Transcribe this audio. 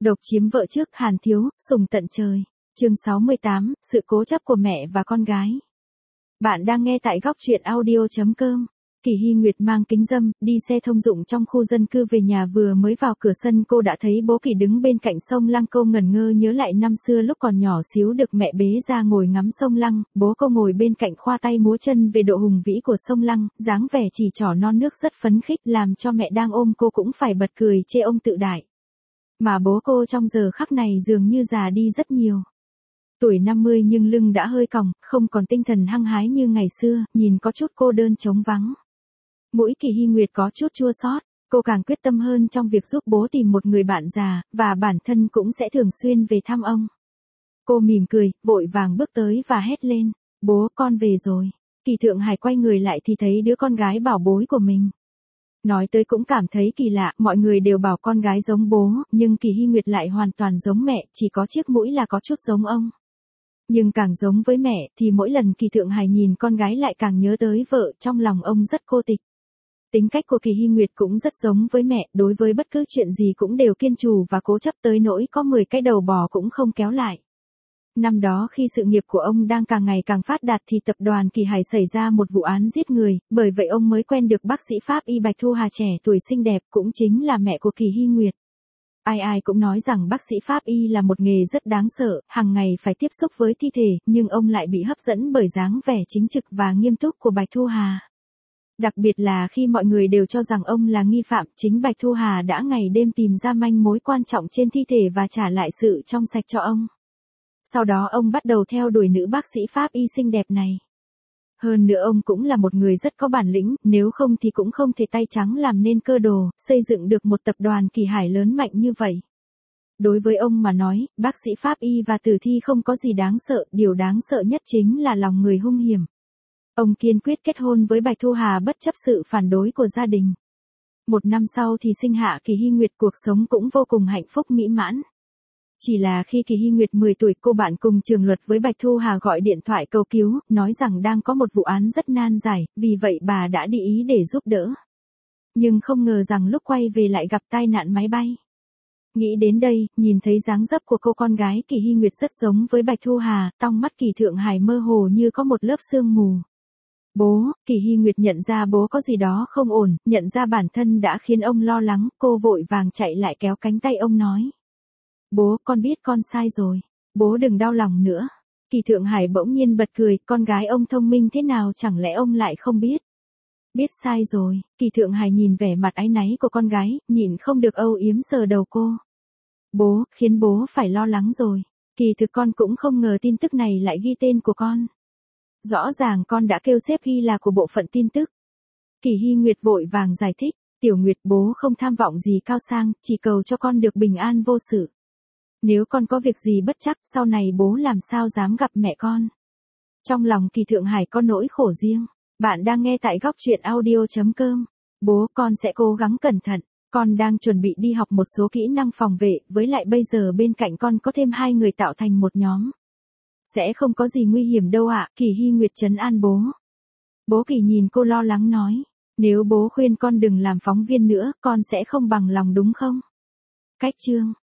Độc chiếm vợ trước, Hàn Thiếu, sủng tận trời. Chương 68, sự cố chấp của mẹ và con gái. Bạn đang nghe tại góc truyện audio.com. Kỳ Hy Nguyệt mang kính râm, đi xe thông dụng trong khu dân cư về nhà, vừa mới vào cửa sân cô đã thấy bố Kỳ đứng bên cạnh sông Lăng. Cô ngẩn ngơ nhớ lại năm xưa lúc còn nhỏ xíu được mẹ bế ra ngồi ngắm sông Lăng, bố cô ngồi bên cạnh khoa tay múa chân về độ hùng vĩ của sông Lăng, dáng vẻ chỉ trỏ non nước rất phấn khích, làm cho mẹ đang ôm cô cũng phải bật cười chê ông tự đại. Mà bố cô trong giờ khắc này dường như già đi rất nhiều. Tuổi 50 nhưng lưng đã hơi còng, không còn tinh thần hăng hái như ngày xưa, nhìn có chút cô đơn trống vắng. Mũi Kỳ Hy Nguyệt có chút chua xót, cô càng quyết tâm hơn trong việc giúp bố tìm một người bạn già, và bản thân cũng sẽ thường xuyên về thăm ông. Cô mỉm cười, vội vàng bước tới và hét lên, bố, con về rồi. Kỳ Thượng Hải quay người lại thì thấy đứa con gái bảo bối của mình. Nói tới cũng cảm thấy kỳ lạ, mọi người đều bảo con gái giống bố, nhưng Kỳ Hy Nguyệt lại hoàn toàn giống mẹ, chỉ có chiếc mũi là có chút giống ông. Nhưng càng giống với mẹ, thì mỗi lần Kỳ Thượng Hải nhìn con gái lại càng nhớ tới vợ, trong lòng ông rất cô tịch. Tính cách của Kỳ Hy Nguyệt cũng rất giống với mẹ, đối với bất cứ chuyện gì cũng đều kiên trù và cố chấp tới nỗi có 10 cái đầu bò cũng không kéo lại. Năm đó khi sự nghiệp của ông đang càng ngày càng phát đạt thì tập đoàn Kỳ Hải xảy ra một vụ án giết người, bởi vậy ông mới quen được bác sĩ pháp y Bạch Thu Hà trẻ tuổi xinh đẹp, cũng chính là mẹ của Kỳ Hy Nguyệt. Ai ai cũng nói rằng bác sĩ pháp y là một nghề rất đáng sợ, hàng ngày phải tiếp xúc với thi thể, nhưng ông lại bị hấp dẫn bởi dáng vẻ chính trực và nghiêm túc của Bạch Thu Hà. Đặc biệt là khi mọi người đều cho rằng ông là nghi phạm, chính Bạch Thu Hà đã ngày đêm tìm ra manh mối quan trọng trên thi thể và trả lại sự trong sạch cho ông. Sau đó ông bắt đầu theo đuổi nữ bác sĩ pháp y xinh đẹp này. Hơn nữa ông cũng là một người rất có bản lĩnh, nếu không thì cũng không thể tay trắng làm nên cơ đồ, xây dựng được một tập đoàn Kỳ Hải lớn mạnh như vậy. Đối với ông mà nói, bác sĩ pháp y và tử thi không có gì đáng sợ, điều đáng sợ nhất chính là lòng người hung hiểm. Ông kiên quyết kết hôn với Bạch Thu Hà bất chấp sự phản đối của gia đình. Một năm sau thì sinh hạ Kỳ Hy Nguyệt, cuộc sống cũng vô cùng hạnh phúc mỹ mãn. Chỉ là khi Kỳ Hy Nguyệt 10 tuổi, cô bạn cùng trường luật với Bạch Thu Hà gọi điện thoại cầu cứu, nói rằng đang có một vụ án rất nan giải, vì vậy bà đã đi ý để giúp đỡ. Nhưng không ngờ rằng lúc quay về lại gặp tai nạn máy bay. Nghĩ đến đây, nhìn thấy dáng dấp của cô con gái Kỳ Hy Nguyệt rất giống với Bạch Thu Hà, trong mắt Kỳ Thượng Hải mơ hồ như có một lớp sương mù. Bố, Kỳ Hy Nguyệt nhận ra bố có gì đó không ổn, nhận ra bản thân đã khiến ông lo lắng, cô vội vàng chạy lại kéo cánh tay ông nói. Bố, con biết con sai rồi. Bố đừng đau lòng nữa. Kỳ Thượng Hải bỗng nhiên bật cười, con gái ông thông minh thế nào chẳng lẽ ông lại không biết. Biết sai rồi, Kỳ Thượng Hải nhìn vẻ mặt áy náy của con gái, nhịn không được âu yếm sờ đầu cô. Bố, khiến bố phải lo lắng rồi. Kỳ thực con cũng không ngờ tin tức này lại ghi tên của con. Rõ ràng con đã kêu sếp ghi là của bộ phận tin tức. Kỳ Hy Nguyệt vội vàng giải thích, Tiểu Nguyệt, bố không tham vọng gì cao sang, chỉ cầu cho con được bình an vô sự. Nếu con có việc gì bất trắc, sau này bố làm sao dám gặp mẹ con. Trong lòng Kỳ Thượng Hải có nỗi khổ riêng. Bạn đang nghe tại góc truyện audio.com. Bố, con sẽ cố gắng cẩn thận. Con đang chuẩn bị đi học một số kỹ năng phòng vệ, với lại bây giờ bên cạnh con có thêm 2 người tạo thành một nhóm. Sẽ không có gì nguy hiểm đâu ạ, Kỳ Hy Nguyệt trấn an bố. Bố Kỳ nhìn cô lo lắng nói, nếu bố khuyên con đừng làm phóng viên nữa, con sẽ không bằng lòng đúng không? Cách chương